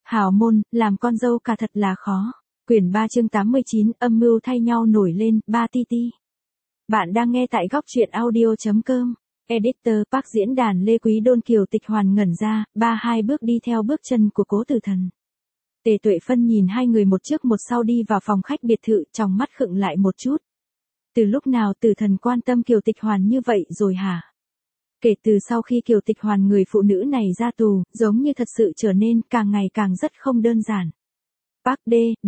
Hào môn, làm con dâu cả thật là khó. Quyển 3 chương 89, âm mưu thay nhau nổi lên, 3 ti. Bạn đang nghe tại góc truyện audio.com. Editor Park diễn đàn Lê Quý Đôn Kiều Tịch Hoàn ngẩn ra, 32 bước đi theo bước chân của Cố Tử Thần. Tề Tuệ Phân nhìn hai người một trước một sau đi vào phòng khách biệt thự, trong mắt khựng lại một chút. Từ lúc nào Tử Thần quan tâm Kiều Tịch Hoàn như vậy rồi hả? Kể từ sau khi Kiều Tịch Hoàn người phụ nữ này ra tù, giống như thật sự trở nên càng ngày càng rất không đơn giản. Park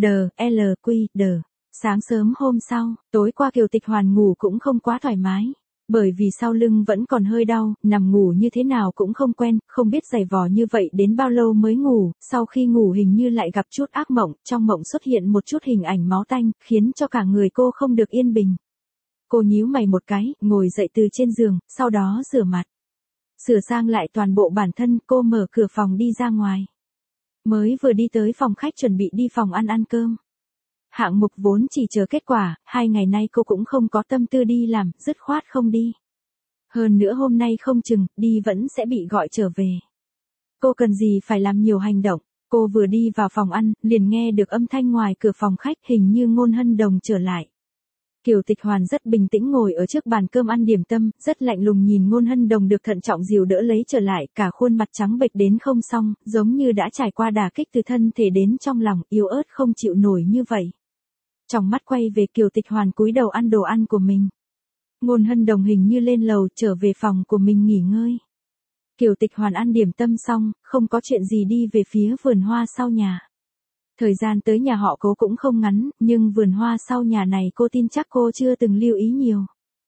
D. Sáng sớm hôm sau, tối qua Kiều Tịch Hoàn ngủ cũng không quá thoải mái. Bởi vì sau lưng vẫn còn hơi đau, nằm ngủ như thế nào cũng không quen, không biết giày vò như vậy đến bao lâu mới ngủ, sau khi ngủ hình như lại gặp chút ác mộng, trong mộng xuất hiện một chút hình ảnh máu tanh, khiến cho cả người cô không được yên bình. Cô nhíu mày một cái, ngồi dậy từ trên giường, sau đó rửa mặt. Sửa sang lại toàn bộ bản thân, cô mở cửa phòng đi ra ngoài. Mới vừa đi tới phòng khách chuẩn bị đi phòng ăn cơm. Hạng mục vốn chỉ chờ kết quả, 2 ngày nay cô cũng không có tâm tư đi làm, dứt khoát không đi. Hơn nữa hôm nay không chừng, đi vẫn sẽ bị gọi trở về. Cô cần gì phải làm nhiều hành động, cô vừa đi vào phòng ăn, liền nghe được âm thanh ngoài cửa phòng khách, hình như Ngôn Hân Đồng trở lại. Kiều Tịch Hoàn rất bình tĩnh ngồi ở trước bàn cơm ăn điểm tâm, rất lạnh lùng nhìn Ngôn Hân Đồng được thận trọng dìu đỡ lấy trở lại, cả khuôn mặt trắng bệch đến không xong, giống như đã trải qua đả kích từ thân thể đến trong lòng, yếu ớt không chịu nổi như vậy. Trong mắt quay về Kiều Tịch Hoàn cúi đầu ăn đồ ăn của mình. Ngôn Hân Đồng hình như lên lầu trở về phòng của mình nghỉ ngơi. Kiều Tịch Hoàn ăn điểm tâm xong, không có chuyện gì đi về phía vườn hoa sau nhà. Thời gian tới nhà họ Cố cũng không ngắn, nhưng vườn hoa sau nhà này cô tin chắc cô chưa từng lưu ý nhiều.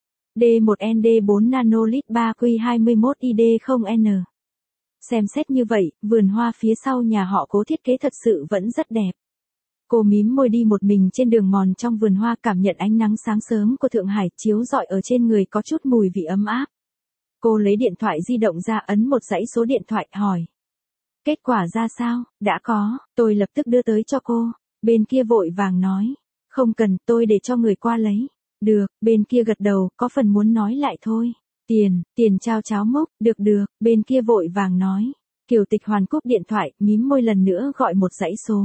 D1ND4 Nanolit 3Q21ID0N. Xem xét như vậy, vườn hoa phía sau nhà họ Cố thiết kế thật sự vẫn rất đẹp. Cô mím môi đi một mình trên đường mòn trong vườn hoa, cảm nhận ánh nắng sáng sớm của Thượng Hải chiếu rọi ở trên người có chút mùi vị ấm áp. Cô lấy điện thoại di động ra, ấn một dãy số điện thoại, hỏi. Kết quả ra sao? Đã có, tôi lập tức đưa tới cho cô. Bên kia vội vàng nói. Không cần, tôi để cho người qua lấy. Được, bên kia gật đầu, có phần muốn nói lại thôi. Tiền trao cháo mốc, được, bên kia vội vàng nói. Kiều Tịch Hoàn cúp điện thoại, mím môi lần nữa gọi một dãy số.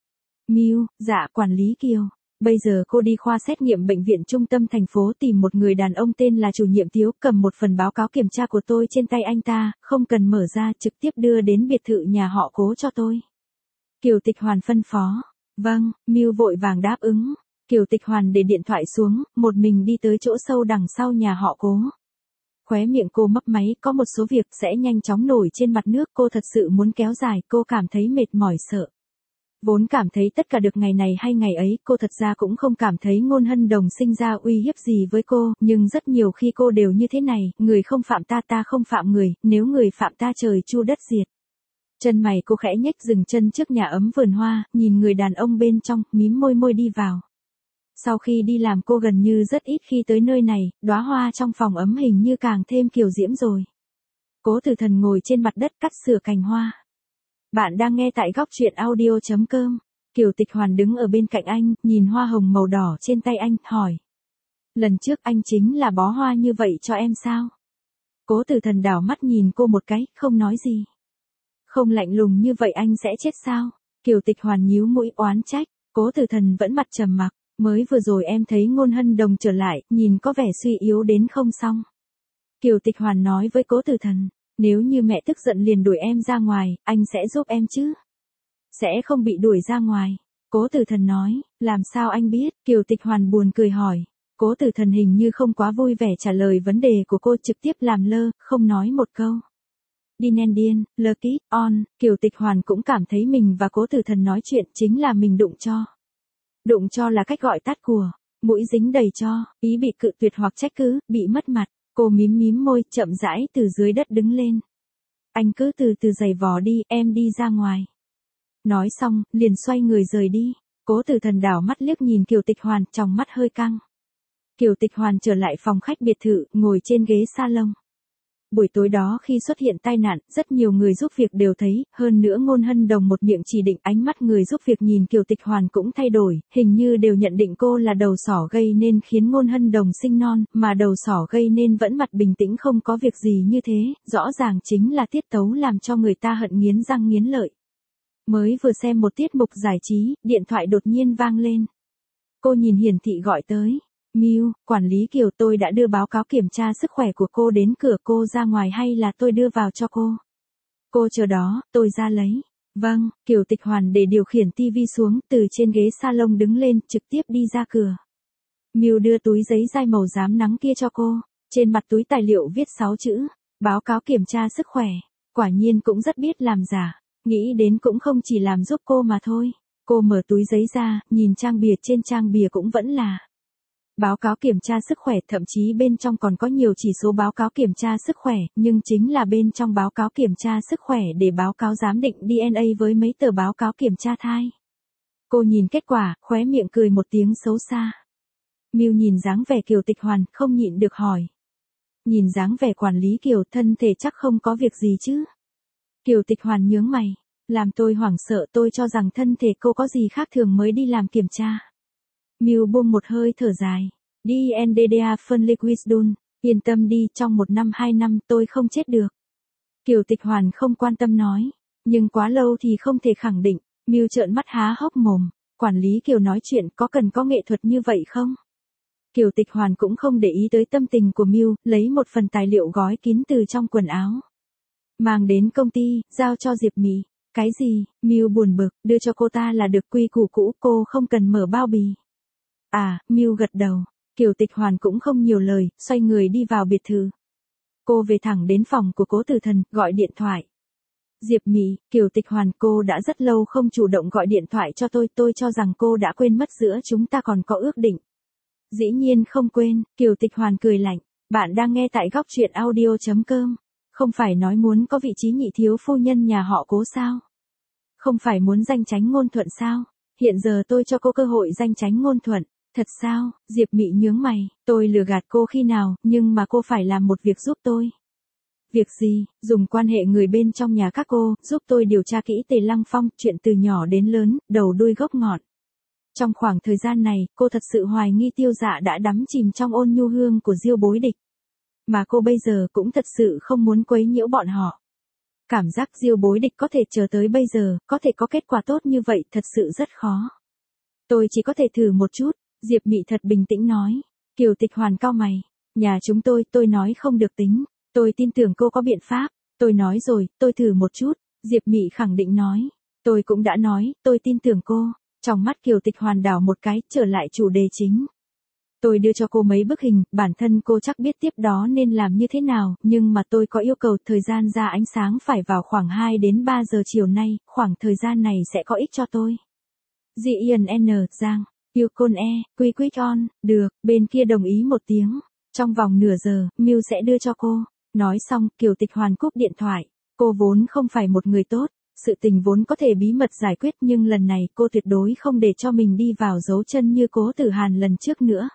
Miu, dạ quản lý Kiều. Bây giờ cô đi khoa xét nghiệm bệnh viện trung tâm thành phố tìm một người đàn ông tên là chủ nhiệm Tiếu, cầm một phần báo cáo kiểm tra của tôi trên tay anh ta, không cần mở ra, trực tiếp đưa đến biệt thự nhà họ Cố cho tôi. Kiều Tịch Hoàn phân phó. Vâng, Miu vội vàng đáp ứng. Kiều Tịch Hoàn để điện thoại xuống, một mình đi tới chỗ sâu đằng sau nhà họ Cố. Khóe miệng cô mấp máy, có một số việc sẽ nhanh chóng nổi trên mặt nước, cô thật sự muốn kéo dài, cô cảm thấy mệt mỏi sợ. Vốn cảm thấy tất cả được ngày này hay ngày ấy, cô thật ra cũng không cảm thấy Ngôn Hân Đồng sinh ra uy hiếp gì với cô, nhưng rất nhiều khi cô đều như thế này, người không phạm ta, ta không phạm người, nếu người phạm ta trời chu đất diệt. Chân mày cô khẽ nhếch, dừng chân trước nhà ấm vườn hoa, nhìn người đàn ông bên trong, mím môi đi vào. Sau khi đi làm cô gần như rất ít khi tới nơi này, đóa hoa trong phòng ấm hình như càng thêm kiều diễm rồi. Cố Tử Thần ngồi trên mặt đất cắt sửa cành hoa. Bạn đang nghe tại góc truyện audio.com. Kiều Tịch Hoàn đứng ở bên cạnh anh, nhìn hoa hồng màu đỏ trên tay anh, hỏi. Lần trước anh chính là bó hoa như vậy cho em sao? Cố Tử Thần đảo mắt nhìn cô một cái, không nói gì. Không lạnh lùng như vậy anh sẽ chết sao? Kiều Tịch Hoàn nhíu mũi oán trách. Cố Tử Thần vẫn mặt trầm mặc. Mới vừa rồi em thấy Ngôn Hân Đồng trở lại, nhìn có vẻ suy yếu đến không xong. Kiều Tịch Hoàn nói với Cố Tử Thần. Nếu như mẹ tức giận liền đuổi em ra ngoài, anh sẽ giúp em chứ? Sẽ không bị đuổi ra ngoài. Cố Tử Thần nói, làm sao anh biết? Kiều Tịch Hoàn buồn cười hỏi. Cố Tử Thần hình như không quá vui vẻ trả lời vấn đề của cô, trực tiếp làm lơ, không nói một câu. Điên, lucky, on, Kiều Tịch Hoàn cũng cảm thấy mình và Cố Tử Thần nói chuyện chính là mình đụng cho. Đụng cho là cách gọi tắt của, mũi dính đầy cho, ý bị cự tuyệt hoặc trách cứ, bị mất mặt. Cô mím môi, chậm rãi từ dưới đất đứng lên. Anh cứ từ từ giày vò đi, em đi ra ngoài. Nói xong, liền xoay người rời đi. Cố Tử Thần đảo mắt liếc nhìn Kiều Tịch Hoàn, trong mắt hơi căng. Kiều Tịch Hoàn trở lại phòng khách biệt thự, ngồi trên ghế salon. Buổi tối đó khi xuất hiện tai nạn, rất nhiều người giúp việc đều thấy, hơn nữa Ngôn Hân Đồng một miệng chỉ định, ánh mắt người giúp việc nhìn Kiều Tịch Hoàn cũng thay đổi, hình như đều nhận định cô là đầu sỏ gây nên khiến Ngôn Hân Đồng sinh non, mà đầu sỏ gây nên vẫn mặt bình tĩnh không có việc gì như thế, rõ ràng chính là tiết tấu làm cho người ta hận nghiến răng nghiến lợi. Mới vừa xem một tiết mục giải trí, điện thoại đột nhiên vang lên. Cô nhìn hiển thị gọi tới. Miu, quản lý Kiều, tôi đã đưa báo cáo kiểm tra sức khỏe của cô đến cửa, cô ra ngoài hay là tôi đưa vào cho cô? Cô chờ đó, tôi ra lấy. Vâng, Kiều Tịch Hoàn để điều khiển tivi xuống, từ trên ghế salon đứng lên, trực tiếp đi ra cửa. Miu đưa túi giấy dai màu rám nắng kia cho cô. Trên mặt túi tài liệu viết 6 chữ. Báo cáo kiểm tra sức khỏe. Quả nhiên cũng rất biết làm giả. Nghĩ đến cũng không chỉ làm giúp cô mà thôi. Cô mở túi giấy ra, nhìn trang bìa, trên trang bìa cũng vẫn là báo cáo kiểm tra sức khỏe, thậm chí bên trong còn có nhiều chỉ số báo cáo kiểm tra sức khỏe, nhưng chính là bên trong báo cáo kiểm tra sức khỏe để báo cáo giám định DNA với mấy tờ báo cáo kiểm tra thai. Cô nhìn kết quả, khóe miệng cười một tiếng xấu xa. Miu nhìn dáng vẻ Kiều Tịch Hoàn, không nhịn được hỏi. Nhìn dáng vẻ quản lý Kiều, thân thể chắc không có việc gì chứ? Kiều Tịch Hoàn nhướng mày, làm tôi hoảng sợ, tôi cho rằng thân thể cô có gì khác thường mới đi làm kiểm tra. Miu buông một hơi thở dài. DNDDA phân liquidun, yên tâm đi, trong 1 năm 2 năm tôi không chết được. Kiều Tịch Hoàn không quan tâm nói, nhưng quá lâu thì không thể khẳng định. Miu trợn mắt há hốc mồm, quản lý Kiều nói chuyện có cần có nghệ thuật như vậy không? Kiều Tịch Hoàn cũng không để ý tới tâm tình của Miu, lấy một phần tài liệu gói kín từ trong quần áo. Mang đến công ty, giao cho Diệp Mị. Cái gì? Miu buồn bực, đưa cho cô ta là được, quy củ cũ, cô không cần mở bao bì. À, Miu gật đầu. Kiều Tịch Hoàn cũng không nhiều lời, xoay người đi vào biệt thự. Cô về thẳng đến phòng của Cố Tử Thần, gọi điện thoại. Diệp Mị, Kiều Tịch Hoàn, cô đã rất lâu không chủ động gọi điện thoại cho tôi cho rằng cô đã quên mất giữa chúng ta còn có ước định. Dĩ nhiên không quên, Kiều Tịch Hoàn cười lạnh. Bạn đang nghe tại góc truyện audio.com. Không phải nói muốn có vị trí nhị thiếu phu nhân nhà họ Cố sao? Không phải muốn danh chánh ngôn thuận sao? Hiện giờ tôi cho cô cơ hội danh chánh ngôn thuận. Thật sao? Diệp Mị nhướng mày, tôi lừa gạt cô khi nào, nhưng mà cô phải làm một việc giúp tôi. Việc gì? Dùng quan hệ người bên trong nhà các cô, giúp tôi điều tra kỹ Tề Lăng Phong, chuyện từ nhỏ đến lớn, đầu đuôi gốc ngọn. Trong khoảng thời gian này, cô thật sự hoài nghi Tiêu Dạ đã đắm chìm trong ôn nhu hương của Diêu Bối Địch. Mà cô bây giờ cũng thật sự không muốn quấy nhiễu bọn họ. Cảm giác Diêu Bối Địch có thể chờ tới bây giờ, có thể có kết quả tốt như vậy, thật sự rất khó. Tôi chỉ có thể thử một chút. Diệp Mị thật bình tĩnh nói. Kiều Tịch Hoàn cau mày. Nhà chúng tôi nói không được tính. Tôi tin tưởng cô có biện pháp. Tôi nói rồi, tôi thử một chút. Diệp Mị khẳng định nói. Tôi cũng đã nói, tôi tin tưởng cô. Trong mắt Kiều Tịch Hoàn đảo một cái, trở lại chủ đề chính. Tôi đưa cho cô mấy bức hình, bản thân cô chắc biết tiếp đó nên làm như thế nào, nhưng mà tôi có yêu cầu thời gian ra ánh sáng phải vào khoảng 2 đến 3 giờ chiều nay, khoảng thời gian này sẽ có ích cho tôi. G.I.N.N. Giang. You con quick on, được, bên kia đồng ý một tiếng. Trong vòng nửa giờ, Miu sẽ đưa cho cô. Nói xong, Kiều Tịch Hoàn cúp điện thoại. Cô vốn không phải một người tốt, sự tình vốn có thể bí mật giải quyết nhưng lần này cô tuyệt đối không để cho mình đi vào dấu chân như Cố Tử Hàn lần trước nữa.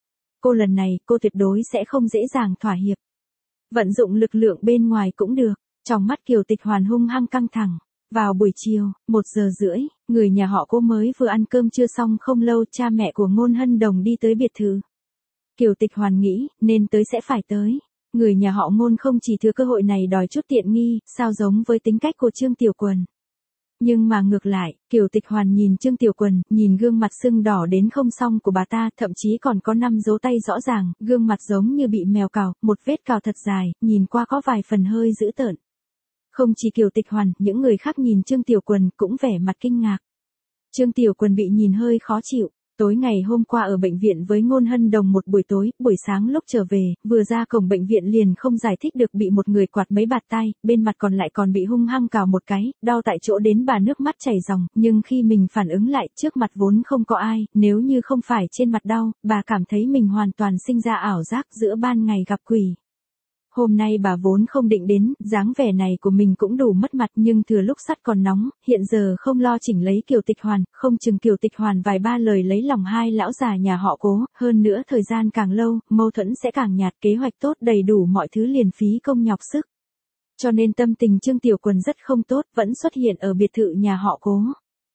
Lần này, cô tuyệt đối sẽ không dễ dàng thỏa hiệp. Vận dụng lực lượng bên ngoài cũng được. Trong mắt Kiều Tịch Hoàn hung hăng căng thẳng. Vào buổi chiều, 1:30, người nhà họ Cố mới vừa ăn cơm trưa xong không lâu, cha mẹ của Ngôn Hân Đồng đi tới biệt thự. Kiều Tịch Hoàn nghĩ, nên tới sẽ phải tới. Người nhà họ Ngôn không chỉ thừa cơ hội này đòi chút tiện nghi, sao giống với tính cách của Trương Tiểu Quần. Nhưng mà ngược lại, Kiều Tịch Hoàn nhìn Trương Tiểu Quần, nhìn gương mặt sưng đỏ đến không xong của bà ta, thậm chí còn có 5 dấu tay rõ ràng, gương mặt giống như bị mèo cào, một vết cào thật dài, nhìn qua có vài phần hơi dữ tợn. Không chỉ Kiều Tịch Hoàn, những người khác nhìn Trương Tiểu Quần cũng vẻ mặt kinh ngạc. Trương Tiểu Quần bị nhìn hơi khó chịu. Tối ngày hôm qua ở bệnh viện với Ngôn Hân Đồng một buổi tối, buổi sáng lúc trở về, vừa ra cổng bệnh viện liền không giải thích được bị một người quạt mấy bạt tay, bên mặt còn lại còn bị hung hăng cào một cái, đau tại chỗ đến bà nước mắt chảy ròng, nhưng khi mình phản ứng lại, trước mặt vốn không có ai, nếu như không phải trên mặt đau, bà cảm thấy mình hoàn toàn sinh ra ảo giác giữa ban ngày gặp quỷ. Hôm nay bà vốn không định đến, dáng vẻ này của mình cũng đủ mất mặt nhưng thừa lúc sắt còn nóng, hiện giờ không lo chỉnh lấy Kiều Tịch Hoàn, không chừng Kiều Tịch Hoàn vài ba lời lấy lòng hai lão già nhà họ Cố, hơn nữa thời gian càng lâu, mâu thuẫn sẽ càng nhạt, kế hoạch tốt đầy đủ mọi thứ liền phí công nhọc sức. Cho nên tâm tình Trương Tiểu Quần rất không tốt, vẫn xuất hiện ở biệt thự nhà họ Cố.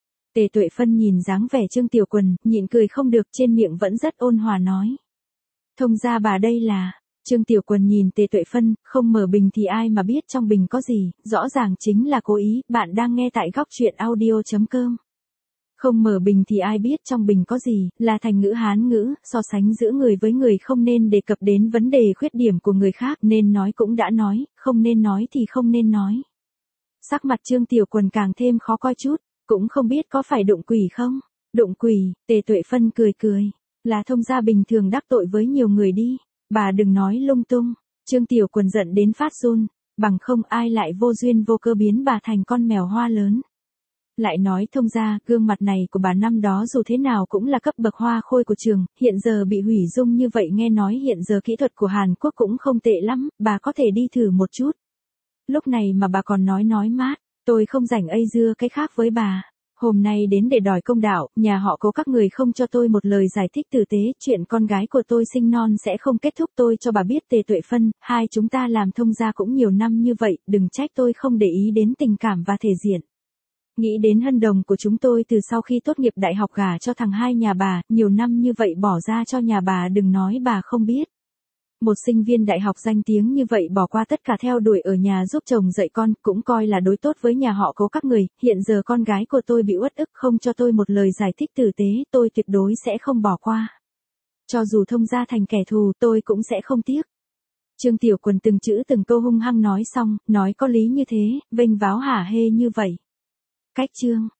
Tề Tuệ Phân nhìn dáng vẻ Trương Tiểu Quần, nhịn cười không được, trên miệng vẫn rất ôn hòa nói. Thông ra bà đây là... Trương Tiểu Quần nhìn Tề Tuệ Phân, không mở bình thì ai mà biết trong bình có gì, rõ ràng chính là cố ý, bạn đang nghe tại góc truyện audio.com. Không mở bình thì ai biết trong bình có gì, là thành ngữ Hán ngữ, so sánh giữa người với người không nên đề cập đến vấn đề khuyết điểm của người khác, nên nói cũng đã nói, không nên nói thì không nên nói. Sắc mặt Trương Tiểu Quần càng thêm khó coi chút, cũng không biết có phải đụng quỷ không? Đụng quỷ, Tề Tuệ Phân cười cười, là thông gia bình thường đắc tội với nhiều người đi, bà đừng nói lung tung. Trương Tiểu Quần giận đến phát run, bằng không ai lại vô duyên vô cơ biến bà thành con mèo hoa lớn. Lại nói thông ra, gương mặt này của bà năm đó dù thế nào cũng là cấp bậc hoa khôi của trường, hiện giờ bị hủy dung như vậy, nghe nói hiện giờ kỹ thuật của Hàn Quốc cũng không tệ lắm, bà có thể đi thử một chút. Lúc này mà bà còn nói mát, tôi không rảnh ây dưa cái khác với bà. Hôm nay đến để đòi công đạo, nhà họ Cố các người không cho tôi một lời giải thích tử tế, chuyện con gái của tôi sinh non sẽ không kết thúc, tôi cho bà biết Tề Tuệ Phân, hai chúng ta làm thông gia cũng nhiều năm như vậy, đừng trách tôi không để ý đến tình cảm và thể diện. Nghĩ đến hân đồng của chúng tôi từ sau khi tốt nghiệp đại học gả cho thằng hai nhà bà, nhiều năm như vậy bỏ ra cho nhà bà, đừng nói bà không biết. Một sinh viên đại học danh tiếng như vậy bỏ qua tất cả theo đuổi ở nhà giúp chồng dạy con, cũng coi là đối tốt với nhà họ Cố các người, hiện giờ con gái của tôi bị uất ức, không cho tôi một lời giải thích tử tế, tôi tuyệt đối sẽ không bỏ qua. Cho dù thông gia thành kẻ thù, tôi cũng sẽ không tiếc. Trương Tiểu Quần từng chữ từng câu hung hăng nói xong, nói có lý như thế, vênh váo hả hê như vậy. Cách chương